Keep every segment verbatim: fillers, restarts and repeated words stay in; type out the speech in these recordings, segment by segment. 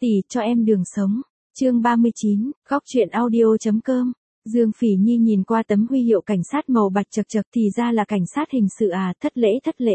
Tỷ, cho em đường sống. Chương ba mươi chín, góc truyện audio.com. Dương Phỉ Nhi nhìn qua tấm huy hiệu cảnh sát màu bạch chật chật thì ra là cảnh sát hình sự à, thất lễ thất lễ.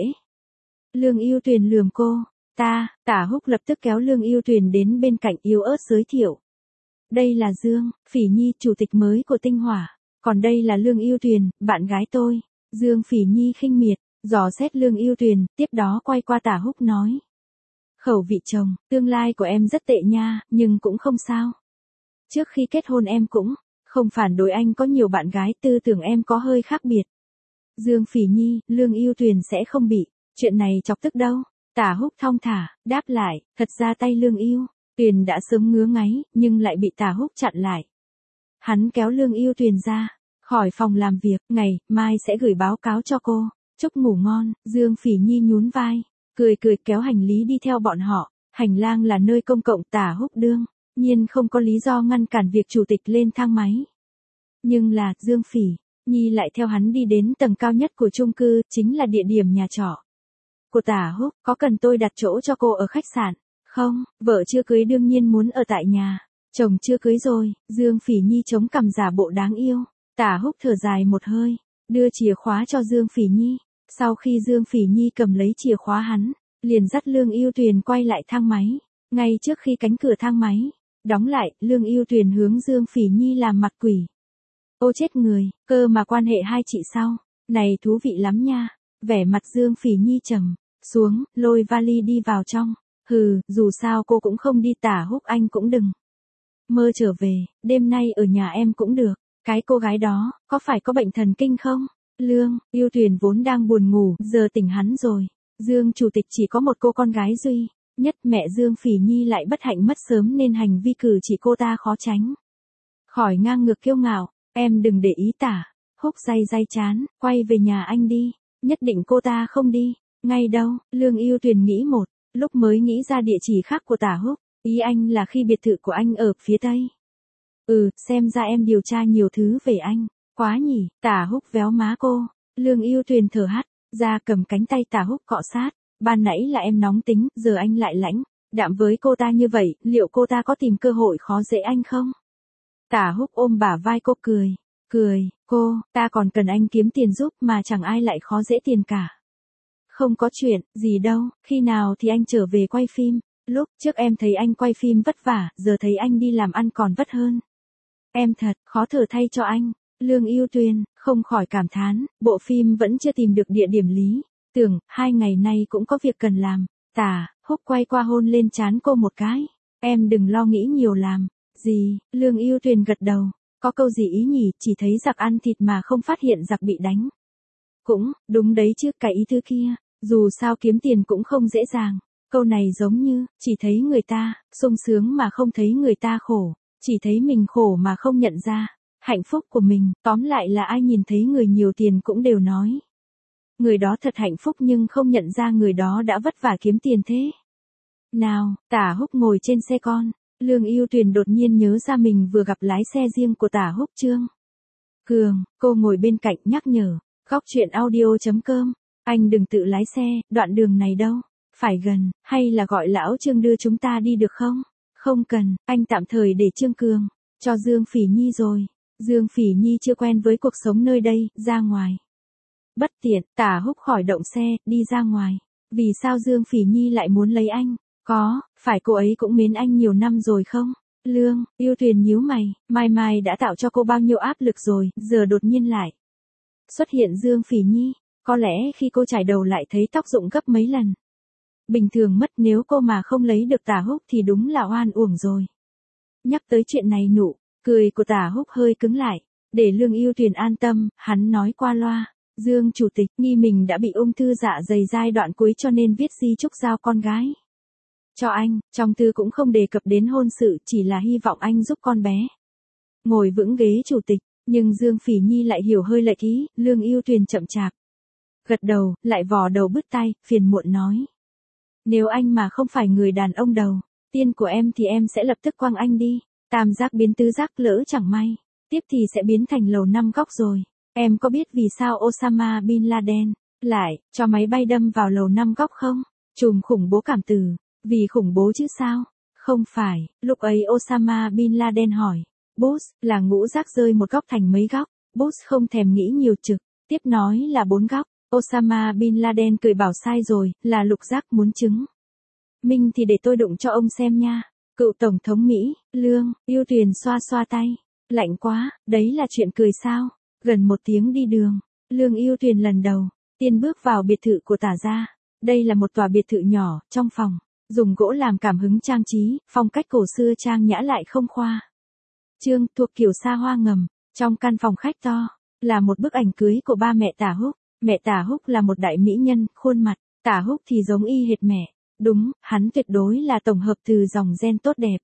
Lương Ưu Tuyền lườm cô, ta, Tả Húc lập tức kéo Lương Ưu Tuyền đến bên cạnh yếu ớt giới thiệu. Đây là Dương Phỉ Nhi, chủ tịch mới của Tinh Hỏa, còn đây là Lương Ưu Tuyền, bạn gái tôi. Dương Phỉ Nhi khinh miệt, dò xét Lương Ưu Tuyền, tiếp đó quay qua Tả Húc nói. Khẩu vị chồng, tương lai của em rất tệ nha, nhưng cũng không sao. Trước khi kết hôn em cũng không phản đối anh có nhiều bạn gái, tư tưởng em có hơi khác biệt. Dương Phỉ Nhi, Lương Ưu Tuyền sẽ không bị chuyện này chọc tức đâu. Tả Húc thong thả, đáp lại, thật ra tay Lương Ưu Tuyền đã sớm ngứa ngáy, nhưng lại bị Tả Húc chặn lại. Hắn kéo Lương Ưu Tuyền ra khỏi phòng làm việc, ngày mai sẽ gửi báo cáo cho cô. Chúc ngủ ngon. Dương Phỉ Nhi nhún vai, cười cười kéo hành lý đi theo bọn họ. Hành lang là nơi công cộng, Tả Húc đương nhiên không có lý do ngăn cản việc chủ tịch lên thang máy. Nhưng là, Dương Phỉ Nhi lại theo hắn đi đến tầng cao nhất của chung cư, chính là địa điểm nhà trọ của Tả Húc. Có cần tôi đặt chỗ cho cô ở khách sạn không? Vợ chưa cưới đương nhiên muốn ở tại nhà. Chồng chưa cưới rồi. Dương Phỉ Nhi chống cằm giả bộ đáng yêu. Tả Húc thở dài một hơi, đưa chìa khóa cho Dương Phỉ Nhi. Sau khi Dương Phỉ Nhi cầm lấy chìa khóa hắn liền dắt Lương Ưu Tuyền quay lại thang máy. Ngay trước khi cánh cửa thang máy đóng lại, Lương Ưu Tuyền hướng Dương Phỉ Nhi làm mặt quỷ. Ô chết người, cơ mà quan hệ hai chị sao? Này thú vị lắm nha. Vẻ mặt Dương Phỉ Nhi trầm xuống, lôi vali đi vào trong. Hừ, dù sao cô cũng không đi. Tả Húc anh cũng đừng mơ trở về, đêm nay ở nhà em cũng được. Cái cô gái đó, có phải có bệnh thần kinh không? Lương Ưu Tuyền vốn đang buồn ngủ, giờ tỉnh hắn rồi. Dương chủ tịch chỉ có một cô con gái duy nhất, mẹ Dương Phỉ Nhi lại bất hạnh mất sớm nên hành vi cử chỉ cô ta khó tránh khỏi ngang ngược kiêu ngạo. Em đừng để ý. Tả Húc day day chán, quay về nhà anh đi. Nhất định cô ta không đi ngay đâu. Lương Ưu Tuyền nghĩ một lúc mới nghĩ ra địa chỉ khác của Tả Húc. Ý anh là khi biệt thự của anh ở phía tây. Ừ, xem ra em điều tra nhiều thứ về anh quá nhỉ. Tả Húc véo má cô. Lương Ưu Tuyền thở hắt ra, cầm cánh tay Tả Húc cọ sát. Ban nãy là em nóng tính, giờ anh lại lãnh đạm với cô ta như vậy, liệu cô ta có tìm cơ hội khó dễ anh không? Tả Húc ôm bả vai cô cười, cười, cô, ta còn cần anh kiếm tiền giúp mà chẳng ai lại khó dễ tiền cả. Không có chuyện gì đâu, khi nào thì anh trở về quay phim? Lúc trước em thấy anh quay phim vất vả, giờ thấy anh đi làm ăn còn vất hơn. Em thật khó thở thay cho anh. Lương Ưu Tuyền không khỏi cảm thán, bộ phim vẫn chưa tìm được địa điểm lý tưởng, hai ngày nay cũng có việc cần làm. Tả Húc quay qua hôn lên trán cô một cái. Em đừng lo nghĩ nhiều. Làm gì? Lương Ưu Tuyền gật đầu. Có câu gì ý nhỉ, chỉ thấy giặc ăn thịt mà không phát hiện giặc bị đánh. Cũng đúng đấy chứ, cái ý thứ kia, dù sao kiếm tiền cũng không dễ dàng. Câu này giống như, chỉ thấy người ta sung sướng mà không thấy người ta khổ, chỉ thấy mình khổ mà không nhận ra hạnh phúc của mình. Tóm lại là ai nhìn thấy người nhiều tiền cũng đều nói người đó thật hạnh phúc, nhưng không nhận ra người đó đã vất vả kiếm tiền thế nào. Tả Húc ngồi trên xe con. Lương Ưu Tuyền đột nhiên nhớ ra mình vừa gặp lái xe riêng của Tả Húc, Trương Cường. Cô ngồi bên cạnh nhắc nhở. Góc truyện audio.com. Anh đừng tự lái xe, đoạn đường này đâu phải gần, hay là gọi lão Trương đưa chúng ta đi được không? Không cần, anh tạm thời để Trương Cường cho Dương Phỉ Nhi rồi. Dương Phỉ Nhi chưa quen với cuộc sống nơi đây, ra ngoài bất tiện. Tả Húc khỏi động xe, đi ra ngoài. Vì sao Dương Phỉ Nhi lại muốn lấy anh? Có phải cô ấy cũng mến anh nhiều năm rồi không? Lương Ưu Tuyền nhíu mày, Mai Mai đã tạo cho cô bao nhiêu áp lực rồi, giờ đột nhiên lại xuất hiện Dương Phỉ Nhi. Có lẽ khi cô chải đầu lại thấy tóc rụng gấp mấy lần bình thường mất, nếu cô mà không lấy được Tả Húc thì đúng là oan uổng rồi. Nhắc tới chuyện này, nụ cười của Tả Húc hơi cứng lại. Để Lương Ưu Tuyền an tâm, hắn nói qua loa. Dương chủ tịch nghi mình đã bị ung thư dạ dày giai đoạn cuối cho nên viết di chúc giao con gái cho anh. Trong thư cũng không đề cập đến hôn sự, chỉ là hy vọng anh giúp con bé ngồi vững ghế chủ tịch. Nhưng Dương Phỉ Nhi lại hiểu hơi lệch ý. Lương Ưu Tuyền chậm chạp gật đầu, lại vò đầu bứt tai, phiền muộn nói. Nếu anh mà không phải người đàn ông đầu tiên của em thì em sẽ lập tức quăng anh đi. Tam giác biến tứ giác, lỡ chẳng may tiếp thì sẽ biến thành lầu năm góc rồi. Em có biết vì sao Osama Bin Laden lại cho máy bay đâm vào lầu năm góc không? Chùm khủng bố cảm tử. Vì khủng bố chứ sao? Không phải, lúc ấy Osama Bin Laden hỏi. Boss, là ngũ giác rơi một góc thành mấy góc. Boss không thèm nghĩ nhiều trực, tiếp nói là bốn góc. Osama Bin Laden cười bảo sai rồi, là lục giác muốn chứng. Minh thì để tôi đụng cho ông xem nha. Cựu Tổng thống Mỹ, Lương, Yêu Tuyền xoa xoa tay. Lạnh quá, đấy là chuyện cười sao? Gần một tiếng đi đường, Lương Yêu Tuyền lần đầu tiên bước vào biệt thự của Tả gia. Đây là một tòa biệt thự nhỏ, trong phòng dùng gỗ làm cảm hứng trang trí, phong cách cổ xưa trang nhã lại không khoa trương, thuộc kiểu xa hoa ngầm. Trong căn phòng khách to là một bức ảnh cưới của ba mẹ Tả Húc. Mẹ Tả Húc là một đại mỹ nhân, khuôn mặt Tả Húc thì giống y hệt mẹ. Đúng, hắn tuyệt đối là tổng hợp từ dòng gen tốt đẹp.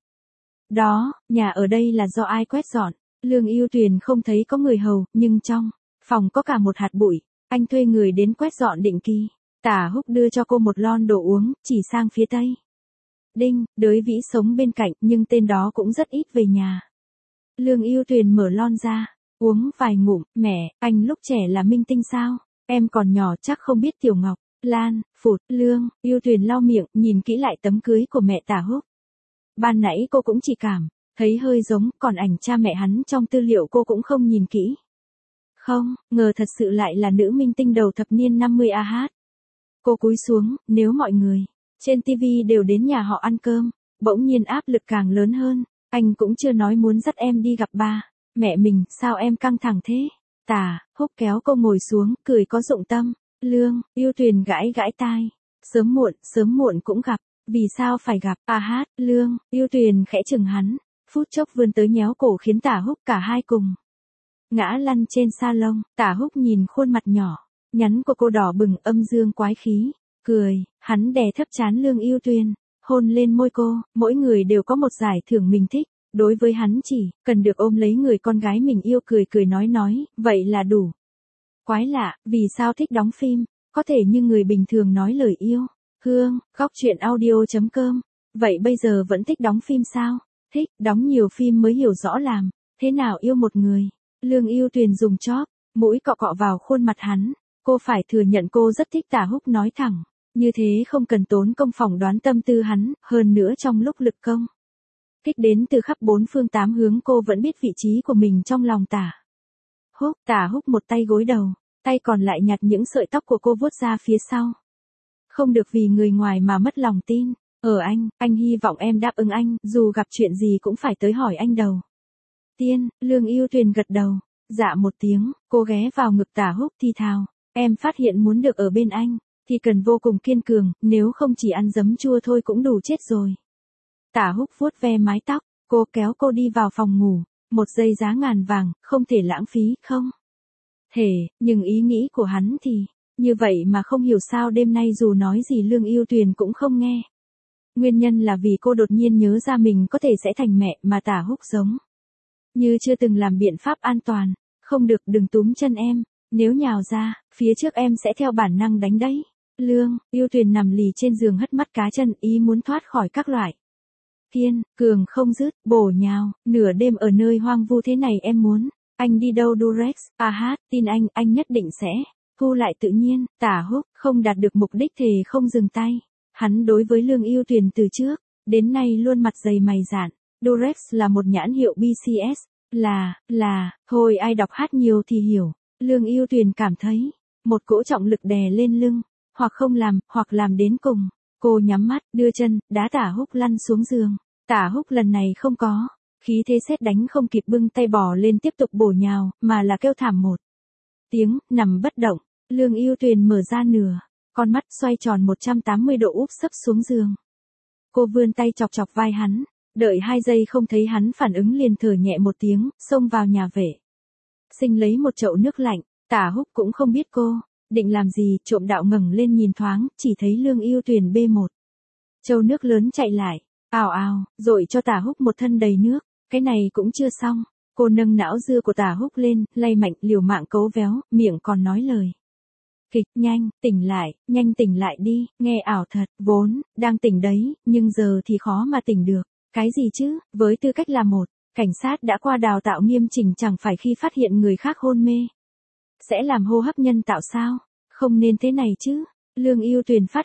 Đó, nhà ở đây là do ai quét dọn? Lương Yêu Tuyền không thấy có người hầu, nhưng trong phòng có cả một hạt bụi. Anh thuê người đến quét dọn định kỳ. Tả Húc đưa cho cô một lon đồ uống, chỉ sang phía tây. Đinh, Đới Vĩ sống bên cạnh, nhưng tên đó cũng rất ít về nhà. Lương Yêu Tuyền mở lon ra, uống vài ngụm. Mẹ, anh lúc trẻ là minh tinh sao? Em còn nhỏ chắc không biết Tiểu Ngọc, Lan, phụt. Lương Yêu Tuyền lau miệng, nhìn kỹ lại tấm cưới của mẹ Tả Húc. Ban nãy cô cũng chỉ cảm thấy hơi giống, còn ảnh cha mẹ hắn trong tư liệu cô cũng không nhìn kỹ. Không, ngờ thật sự lại là nữ minh tinh đầu thập niên năm mươi a hát. Cô cúi xuống, nếu mọi người trên ti vi đều đến nhà họ ăn cơm, bỗng nhiên áp lực càng lớn hơn. Anh cũng chưa nói muốn dắt em đi gặp ba mẹ mình, sao em căng thẳng thế? Tả Húc kéo cô ngồi xuống, cười có dụng tâm. Lương Yêu Tuyền gãi gãi tai. Sớm muộn, sớm muộn cũng gặp. Vì sao phải gặp? A hát, Lương Yêu Tuyền khẽ chừng hắn, phút chốc vươn tới nhéo cổ khiến Tả Húc cả hai cùng ngã lăn trên sa lông. Tả Húc nhìn khuôn mặt nhỏ nhắn của cô đỏ bừng, âm dương quái khí, cười. Hắn đè thấp trán Lương Yêu Tuyền, hôn lên môi cô. Mỗi người đều có một giải thưởng mình thích. Đối với hắn chỉ cần được ôm lấy người con gái mình yêu, cười cười nói nói, vậy là đủ. Quái lạ, vì sao thích đóng phim, có thể như người bình thường nói lời yêu. Hương, góc truyện audio chấm com. Vậy bây giờ vẫn thích đóng phim sao? Thích, đóng nhiều phim mới hiểu rõ làm thế nào yêu một người. Lương Yêu Tuyền dùng chóp mũi cọ cọ vào khuôn mặt hắn. Cô phải thừa nhận cô rất thích Tả Húc nói thẳng. Như thế không cần tốn công phỏng đoán tâm tư hắn, hơn nữa trong lúc lực công kích đến từ khắp bốn phương tám hướng, cô vẫn biết vị trí của mình trong lòng Tả Húc. Tả Húc một tay gối đầu, tay còn lại nhặt những sợi tóc của cô vuốt ra phía sau. Không được vì người ngoài mà mất lòng tin. Ở anh, anh hy vọng em đáp ứng anh, dù gặp chuyện gì cũng phải tới hỏi anh đầu tiên. Lương Yêu Tuyền gật đầu, dạ một tiếng. Cô ghé vào ngực Tả Húc thi thào, em phát hiện muốn được ở bên anh thì cần vô cùng kiên cường, nếu không chỉ ăn giấm chua thôi cũng đủ chết rồi. Tả Húc vuốt ve mái tóc, cô kéo cô đi vào phòng ngủ. Một giây giá ngàn vàng, không thể lãng phí, không thể. Nhưng ý nghĩ của hắn thì như vậy mà không hiểu sao đêm nay dù nói gì Lương Yêu Tuyền cũng không nghe. Nguyên nhân là vì cô đột nhiên nhớ ra mình có thể sẽ thành mẹ, mà Tả Húc giống như chưa từng làm biện pháp an toàn. Không được, đừng túm chân em, nếu nhào ra phía trước em sẽ theo bản năng đánh đấy. Lương Yêu Tuyền nằm lì trên giường hất mắt cá chân, ý muốn thoát khỏi các loại kiên cường không dứt, bổ nhào. Nửa đêm ở nơi hoang vu thế này em muốn anh đi đâu Durex? A hát, tin anh, anh nhất định sẽ thu lại tự nhiên. Tả Húc không đạt được mục đích thì không dừng tay. Hắn đối với Lương Yêu Tuyền từ trước đến nay luôn mặt dày mày dạn. Durex là một nhãn hiệu bê xê ét, là, là, thôi ai đọc hát nhiều thì hiểu. Lương Yêu Tuyền cảm thấy một cỗ trọng lực đè lên lưng, hoặc không làm, hoặc làm đến cùng. Cô nhắm mắt, đưa chân, đá Tả Húc lăn xuống giường. Tả Húc lần này không có khí thế sét đánh, không kịp bưng tay bò lên tiếp tục bổ nhào, mà là kêu thảm một tiếng, nằm bất động. Lương Yêu Tuyền mở ra nửa con mắt, xoay tròn một trăm tám mươi độ úp sấp xuống giường. Cô vươn tay chọc chọc vai hắn, đợi hai giây không thấy hắn phản ứng liền thở nhẹ một tiếng, xông vào nhà vệ sinh lấy một chậu nước lạnh. Tả Húc cũng không biết cô định làm gì, trộm đạo ngẩng lên nhìn thoáng, chỉ thấy Lương Yêu Tuyền bê một chậu nước lớn chạy lại, ào ào, dội cho Tả Húc một thân đầy nước. Cái này cũng chưa xong, cô nâng não dưa của Tả Húc lên, lay mạnh, liều mạng cấu véo, miệng còn nói lời kịch. Nhanh, tỉnh lại, nhanh tỉnh lại đi, nghe ảo thật, vốn đang tỉnh đấy, nhưng giờ thì khó mà tỉnh được. Cái gì chứ, với tư cách là một cảnh sát đã qua đào tạo nghiêm chỉnh, chẳng phải khi phát hiện người khác hôn mê sẽ làm hô hấp nhân tạo sao? Không nên thế này chứ. Lương Yêu Tuyền phát hiện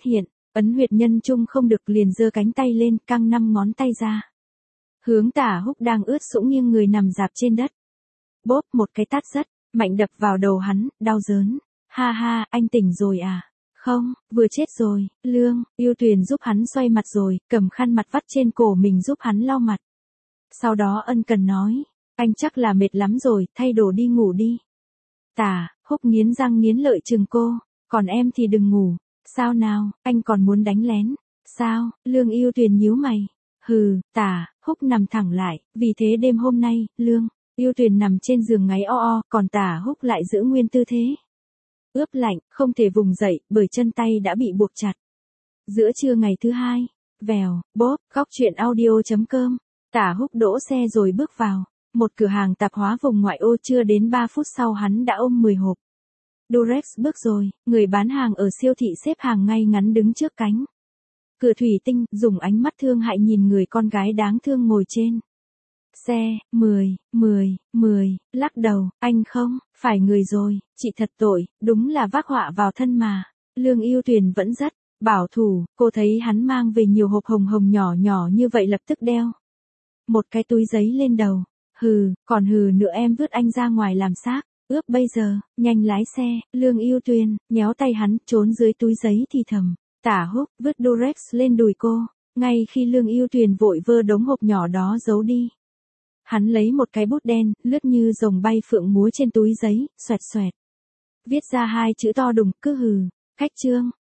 Ấn huyệt nhân trung không được liền giơ cánh tay lên, căng năm ngón tay ra. Hướng Tả Húc đang ướt sũng nghiêng người nằm dạp trên đất. Bốp một cái tát rất mạnh đập vào đầu hắn, đau đớn. Ha ha, anh tỉnh rồi à? Không, vừa chết rồi. Lương Yêu Tuyền giúp hắn xoay mặt rồi, cầm khăn mặt vắt trên cổ mình giúp hắn lau mặt. Sau đó ân cần nói, anh chắc là mệt lắm rồi, thay đồ đi ngủ đi. Tả Húc nghiến răng nghiến lợi chừng cô, còn em thì đừng ngủ. Sao nào, anh còn muốn đánh lén? Sao? Lương Yêu Tuyền nhíu mày. Hừ, Tả Húc nằm thẳng lại, vì thế đêm hôm nay, Lương Yêu Tuyền nằm trên giường ngáy o o, còn Tả Húc lại giữ nguyên tư thế. Ướp lạnh, không thể vùng dậy, bởi chân tay đã bị buộc chặt. Giữa trưa ngày thứ hai, vèo, bốp, góc truyện audio.com, Tả Húc đỗ xe rồi bước vào. Một cửa hàng tạp hóa vùng ngoại ô, chưa đến ba phút sau hắn đã ôm mười hộp Durex bước rồi, người bán hàng ở siêu thị xếp hàng ngay ngắn đứng trước cánh cửa thủy tinh, dùng ánh mắt thương hại nhìn người con gái đáng thương ngồi trên xe. Mười, mười, mười, lắc đầu, anh không, phải người rồi, chị thật tội, đúng là vác họa vào thân mà. Lương Yêu Tuyền vẫn rất bảo thủ, cô thấy hắn mang về nhiều hộp hồng hồng nhỏ nhỏ như vậy lập tức đeo một cái túi giấy lên đầu. Hừ, còn hừ nữa, em vứt anh ra ngoài làm xác. Ướp bây giờ, nhanh lái xe. Lương Yêu Tuyền nhéo tay hắn, trốn dưới túi giấy thì thầm. Tả Húc vứt Durex lên đùi cô, ngay khi Lương Yêu Tuyền vội vơ đống hộp nhỏ đó giấu đi. Hắn lấy một cái bút đen, lướt như rồng bay phượng múa trên túi giấy, xoẹt xoẹt. Viết ra hai chữ to đùng, cứ hừ, khách trương.